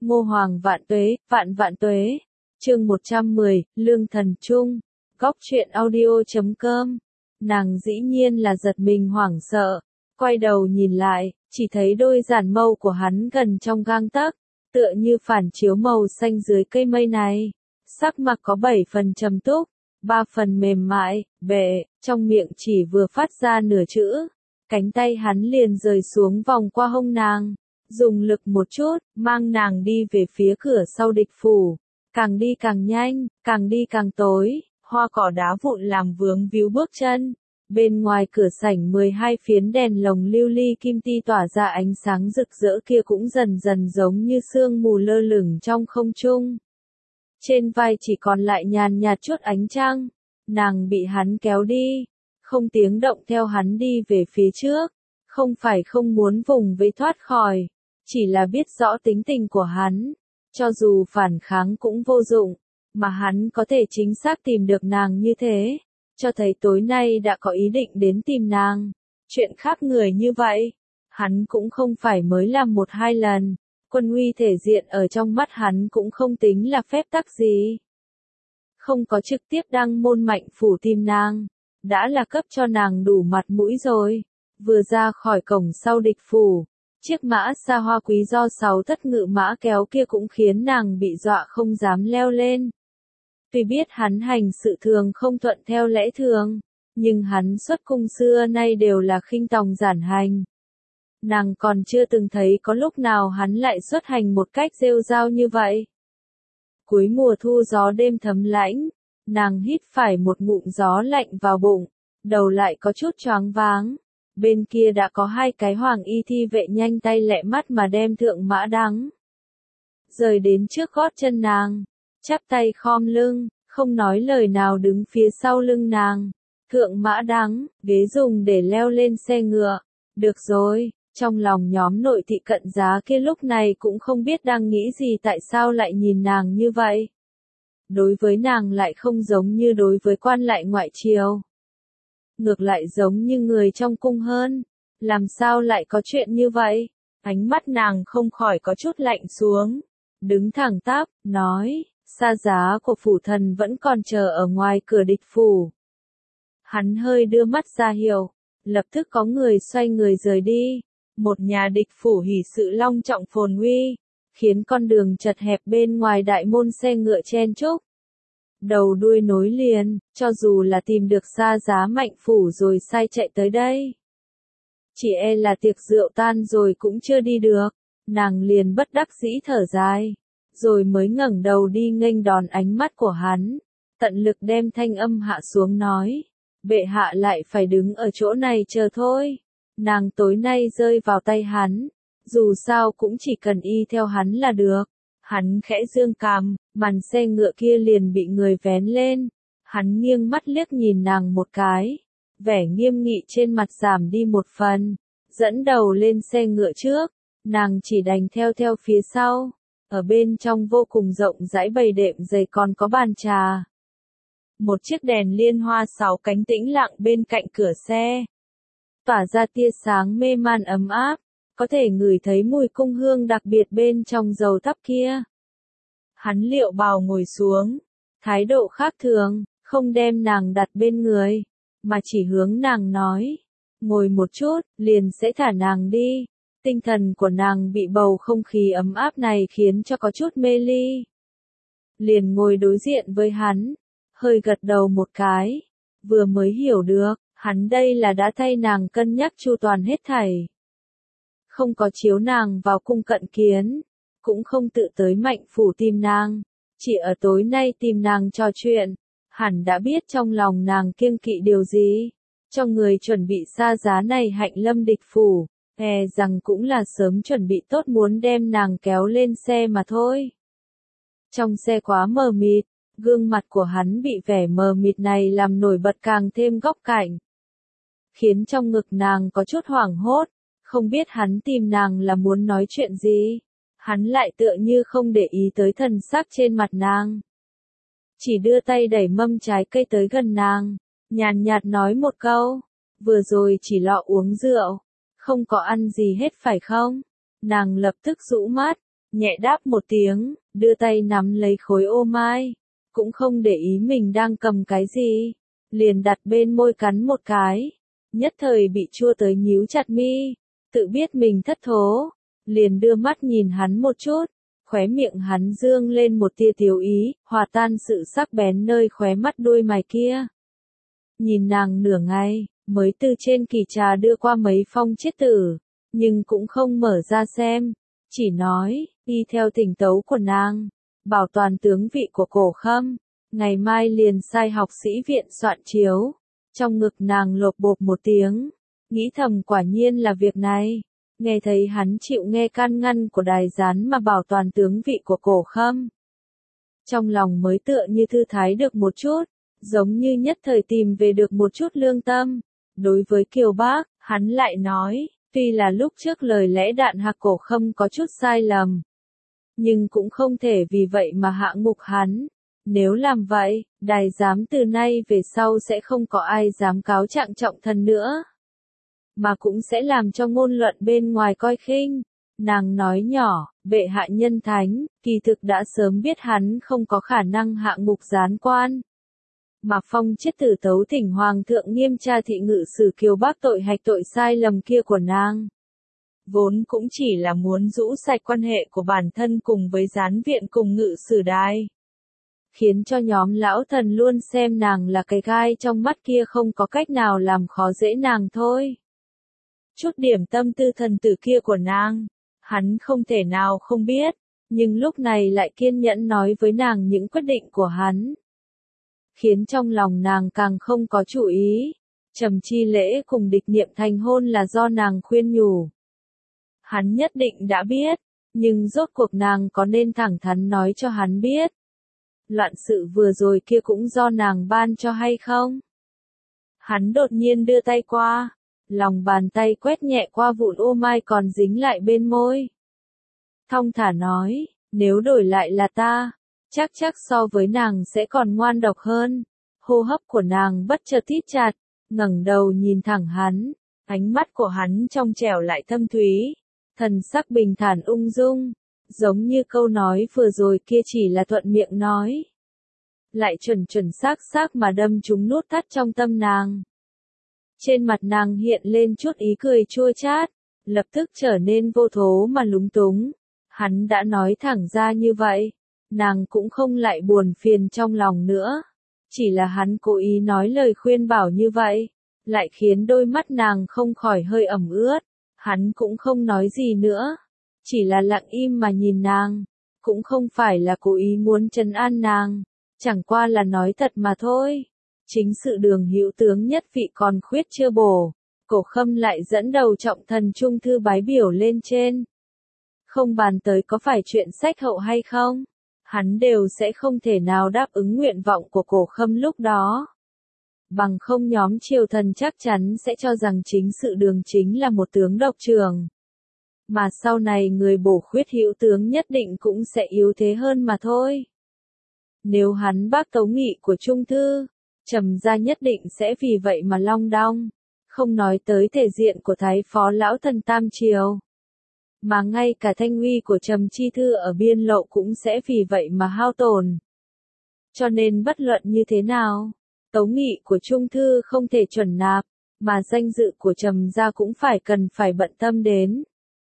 Ngô Hoàng vạn vạn tuế. Chương 110, Lương Thần Trung. Góc truyện audio.com. Nàng dĩ nhiên là giật mình hoảng sợ, quay đầu nhìn lại, chỉ thấy đôi giản mâu của hắn gần trong gang tấc, tựa như phản chiếu màu xanh dưới cây mây này. Sắc mặt có 7 phần trầm túc, 3 phần mềm mại, trong miệng chỉ vừa phát ra nửa chữ, cánh tay hắn liền rời xuống vòng qua hông nàng, dùng lực một chút, mang nàng đi về phía cửa sau địch phủ. Càng đi càng nhanh, càng đi càng tối, hoa cỏ đá vụn làm vướng víu bước chân. Bên ngoài cửa sảnh 12 phiến đèn lồng lưu ly kim ti tỏa ra ánh sáng rực rỡ kia cũng dần dần giống như sương mù lơ lửng trong không trung. Trên vai chỉ còn lại nhàn nhạt chút ánh trăng, nàng bị hắn kéo đi, không tiếng động theo hắn đi về phía trước, không phải không muốn vùng vẫy thoát khỏi, chỉ là biết rõ tính tình của hắn, cho dù phản kháng cũng vô dụng, mà hắn có thể chính xác tìm được nàng như thế, cho thấy tối nay đã có ý định đến tìm nàng. Chuyện khác người như vậy, hắn cũng không phải mới làm 1-2 lần, quân uy thể diện ở trong mắt hắn cũng không tính là phép tắc gì. Không có trực tiếp đăng môn mạnh phủ tìm nàng, đã là cấp cho nàng đủ mặt mũi rồi. Vừa ra khỏi cổng sau địch phủ, chiếc mã xa hoa quý do 6 thất ngự mã kéo kia cũng khiến nàng bị dọa không dám leo lên. Tuy biết hắn hành sự thường không thuận theo lẽ thường, nhưng hắn xuất cung xưa nay đều là khinh tòng giản hành. Nàng còn chưa từng thấy có lúc nào hắn lại xuất hành một cách rêu rao như vậy. Cuối mùa thu gió đêm thấm lãnh, nàng hít phải một ngụm gió lạnh vào bụng, đầu lại có chút choáng váng. Bên kia đã có 2 cái hoàng y thi vệ nhanh tay lẹ mắt mà đem thượng mã đắng rời đến trước gót chân nàng, chắp tay khom lưng, không nói lời nào đứng phía sau lưng nàng. Thượng mã đắng, ghế dùng để leo lên xe ngựa. Được rồi, trong lòng nhóm nội thị cận giá kia lúc này cũng không biết đang nghĩ gì, tại sao lại nhìn nàng như vậy. Đối với nàng lại không giống như đối với quan lại ngoại triều. Ngược lại giống như người trong cung hơn. Làm sao lại có chuyện như vậy? Ánh mắt nàng không khỏi có chút lạnh xuống. Đứng thẳng tắp, nói, xa giá của phủ thần vẫn còn chờ ở ngoài cửa địch phủ. Hắn hơi đưa mắt ra hiệu, lập tức có người xoay người rời đi. Một nhà địch phủ hỉ sự long trọng phồn uy, khiến con đường chật hẹp bên ngoài đại môn xe ngựa chen chúc. Đầu đuôi nối liền, cho dù là tìm được xa giá mạnh phủ rồi sai chạy tới đây. Chỉ e là tiệc rượu tan rồi cũng chưa đi được, nàng liền bất đắc dĩ thở dài, rồi mới ngẩng đầu đi nghênh đón ánh mắt của hắn, tận lực đem thanh âm hạ xuống nói, bệ hạ lại phải đứng ở chỗ này chờ thôi. Nàng tối nay rơi vào tay hắn, dù sao cũng chỉ cần y theo hắn là được. Hắn khẽ dương cằm, màn xe ngựa kia liền bị người vén lên. Hắn nghiêng mắt liếc nhìn nàng một cái, vẻ nghiêm nghị trên mặt giảm đi một phần, dẫn đầu lên xe ngựa trước, nàng chỉ đành theo phía sau. Ở bên trong vô cùng rộng rãi bày đệm dày còn có bàn trà. Một chiếc đèn liên hoa 6 cánh tĩnh lặng bên cạnh cửa xe, tỏa ra tia sáng mê man ấm áp, có thể ngửi thấy mùi cung hương đặc biệt bên trong dầu thắp kia. Hắn liệu bào ngồi xuống, thái độ khác thường, không đem nàng đặt bên người, mà chỉ hướng nàng nói, ngồi một chút, liền sẽ thả nàng đi. Tinh thần của nàng bị bầu không khí ấm áp này khiến cho có chút mê ly. Liền ngồi đối diện với hắn, hơi gật đầu một cái, vừa mới hiểu được, hắn đây là đã thay nàng cân nhắc chu toàn hết thảy. Không có chiếu nàng vào cung cận kiến, cũng không tự tới mạnh phủ tìm nàng, chỉ ở tối nay tìm nàng trò chuyện, hẳn đã biết trong lòng nàng kiêng kỵ điều gì. Cho người chuẩn bị xa giá này hạnh lâm địch phủ, e rằng cũng là sớm chuẩn bị tốt muốn đem nàng kéo lên xe mà thôi. Trong xe quá mờ mịt, gương mặt của hắn bị vẻ mờ mịt này làm nổi bật càng thêm góc cạnh, khiến trong ngực nàng có chút hoảng hốt, không biết hắn tìm nàng là muốn nói chuyện gì. Hắn lại tựa như không để ý tới thần sắc trên mặt nàng, chỉ đưa tay đẩy mâm trái cây tới gần nàng, nhàn nhạt nói một câu, vừa rồi chỉ lọ uống rượu, không có ăn gì hết phải không? Nàng lập tức rũ mắt, nhẹ đáp một tiếng, đưa tay nắm lấy khối ô mai, cũng không để ý mình đang cầm cái gì, liền đặt bên môi cắn một cái, nhất thời bị chua tới nhíu chặt mi, tự biết mình thất thố, liền đưa mắt nhìn hắn một chút, khóe miệng hắn dương lên một tia tiếu ý, hòa tan sự sắc bén nơi khóe mắt đôi mày kia. Nhìn nàng nửa ngày, mới từ trên kỳ trà đưa qua mấy phong chiết tử, nhưng cũng không mở ra xem, chỉ nói, đi theo tình tấu của nàng, bảo toàn tướng vị của Cổ Khâm, ngày mai liền sai học sĩ viện soạn chiếu, trong ngực nàng lộp bộp một tiếng, nghĩ thầm quả nhiên là việc này, nghe thấy hắn chịu nghe can ngăn của đài gián mà bảo toàn tướng vị của Cổ Khâm. Trong lòng mới tựa như thư thái được một chút, giống như nhất thời tìm về được một chút lương tâm. Đối với Kiều Bác, hắn lại nói, tuy là lúc trước lời lẽ đạn hạc Cổ Khâm có chút sai lầm, nhưng cũng không thể vì vậy mà hạ ngục hắn. Nếu làm vậy, đài giám từ nay về sau sẽ không có ai dám cáo trạng trọng thân nữa, mà cũng sẽ làm cho ngôn luận bên ngoài coi khinh. Nàng nói nhỏ, bệ hạ nhân thánh, kỳ thực đã sớm biết hắn không có khả năng hạ ngục gián quan. Mà phong chiết tử tấu thỉnh hoàng thượng nghiêm tra thị ngự sử Kiều Bác tội hạch tội sai lầm kia của nàng. Vốn cũng chỉ là muốn rũ sạch quan hệ của bản thân cùng với gián viện cùng ngự sử đài. Khiến cho nhóm lão thần luôn xem nàng là cái gai trong mắt kia không có cách nào làm khó dễ nàng thôi. Chút điểm tâm tư thần tử kia của nàng, hắn không thể nào không biết, nhưng lúc này lại kiên nhẫn nói với nàng những quyết định của hắn. Khiến trong lòng nàng càng không có chủ ý, Trầm Chi Lễ cùng Địch Niệm thành hôn là do nàng khuyên nhủ. Hắn nhất định đã biết, nhưng rốt cuộc nàng có nên thẳng thắn nói cho hắn biết. Loạn sự vừa rồi kia cũng do nàng ban cho hay không? Hắn đột nhiên đưa tay qua, lòng bàn tay quét nhẹ qua vụn ô mai còn dính lại bên môi. Thong thả nói, nếu đổi lại là ta, chắc so với nàng sẽ còn ngoan độc hơn. Hô hấp của nàng bất chợt thít chặt, ngẩng đầu nhìn thẳng hắn, ánh mắt của hắn trong trẻo lại thâm thúy, thần sắc bình thản ung dung, giống như câu nói vừa rồi kia chỉ là thuận miệng nói, lại chuẩn xác mà đâm trúng nút thắt trong tâm nàng. Trên mặt nàng hiện lên chút ý cười chua chát, lập tức trở nên vô thố mà lúng túng. Hắn đã nói thẳng ra như vậy, nàng cũng không lại buồn phiền trong lòng nữa. Chỉ là hắn cố ý nói lời khuyên bảo như vậy, lại khiến đôi mắt nàng không khỏi hơi ẩm ướt. Hắn cũng không nói gì nữa, chỉ là lặng im mà nhìn nàng, cũng không phải là cố ý muốn trấn an nàng, chẳng qua là nói thật mà thôi. Chính sự Đường hữu tướng nhất vị còn khuyết chưa bổ, Cổ Khâm lại dẫn đầu trọng thần trung thư bái biểu lên trên. Không bàn tới có phải chuyện sách hậu hay không, hắn đều sẽ không thể nào đáp ứng nguyện vọng của Cổ Khâm lúc đó. Bằng không nhóm triều thần chắc chắn sẽ cho rằng chính sự Đường chính là một tướng độc trưởng. Mà sau này người bổ khuyết hữu tướng nhất định cũng sẽ yếu thế hơn mà thôi. Nếu hắn bác tấu nghị của Trung Thư, Trầm gia nhất định sẽ vì vậy mà long đong, không nói tới thể diện của Thái Phó Lão Thần Tam Triều. Mà ngay cả thanh uy của Trầm Chi Thư ở biên lộ cũng sẽ vì vậy mà hao tổn. Cho nên bất luận như thế nào, tấu nghị của Trung Thư không thể chuẩn nạp, mà danh dự của Trầm gia cũng phải bận tâm đến.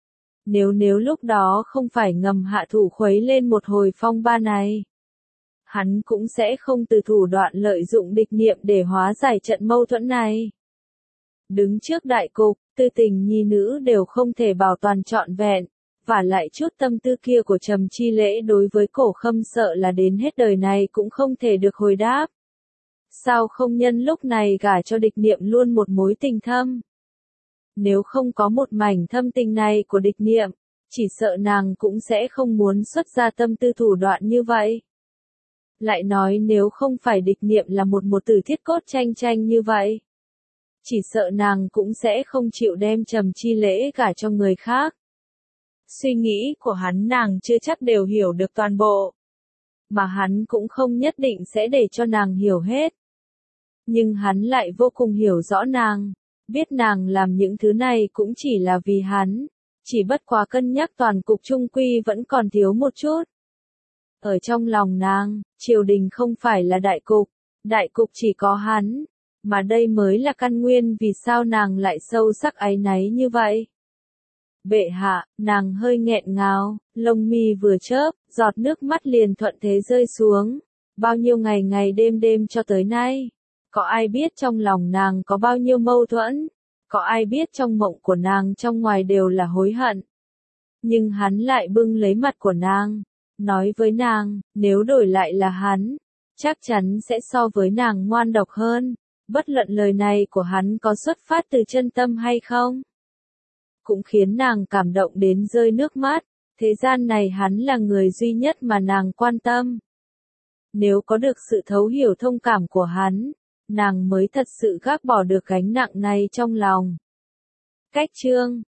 Nếu lúc đó không phải ngầm hạ thủ khuấy lên một hồi phong ba này, hắn cũng sẽ không từ thủ đoạn lợi dụng Địch Niệm để hóa giải trận mâu thuẫn này. Đứng trước đại cục, tư tình nhi nữ đều không thể bảo toàn trọn vẹn, và lại chút tâm tư kia của Trầm Chi Lễ đối với Cổ Khâm sợ là đến hết đời này cũng không thể được hồi đáp. Sao không nhân lúc này gả cho Địch Niệm luôn một mối tình thâm? Nếu không có một mảnh thâm tình này của Địch Niệm, chỉ sợ nàng cũng sẽ không muốn xuất ra tâm tư thủ đoạn như vậy. Lại nói nếu không phải Địch Niệm là một tử thiết cốt tranh như vậy, chỉ sợ nàng cũng sẽ không chịu đem Trầm Chi Lễ gả cho người khác. Suy nghĩ của hắn nàng chưa chắc đều hiểu được toàn bộ, mà hắn cũng không nhất định sẽ để cho nàng hiểu hết. Nhưng hắn lại vô cùng hiểu rõ nàng, biết nàng làm những thứ này cũng chỉ là vì hắn, chỉ bất quá cân nhắc toàn cục trung quy vẫn còn thiếu một chút. Ở trong lòng nàng, triều đình không phải là đại cục chỉ có hắn, mà đây mới là căn nguyên vì sao nàng lại sâu sắc áy náy như vậy. Bệ hạ, nàng hơi nghẹn ngào, lông mi vừa chớp, giọt nước mắt liền thuận thế rơi xuống. Bao nhiêu ngày ngày đêm đêm cho tới nay, có ai biết trong lòng nàng có bao nhiêu mâu thuẫn, có ai biết trong mộng của nàng trong ngoài đều là hối hận. Nhưng hắn lại bưng lấy mặt của nàng, nói với nàng, nếu đổi lại là hắn, chắc chắn sẽ so với nàng ngoan độc hơn, bất luận lời này của hắn có xuất phát từ chân tâm hay không. Cũng khiến nàng cảm động đến rơi nước mắt, thế gian này hắn là người duy nhất mà nàng quan tâm. Nếu có được sự thấu hiểu thông cảm của hắn, nàng mới thật sự gác bỏ được gánh nặng này trong lòng. Cách chương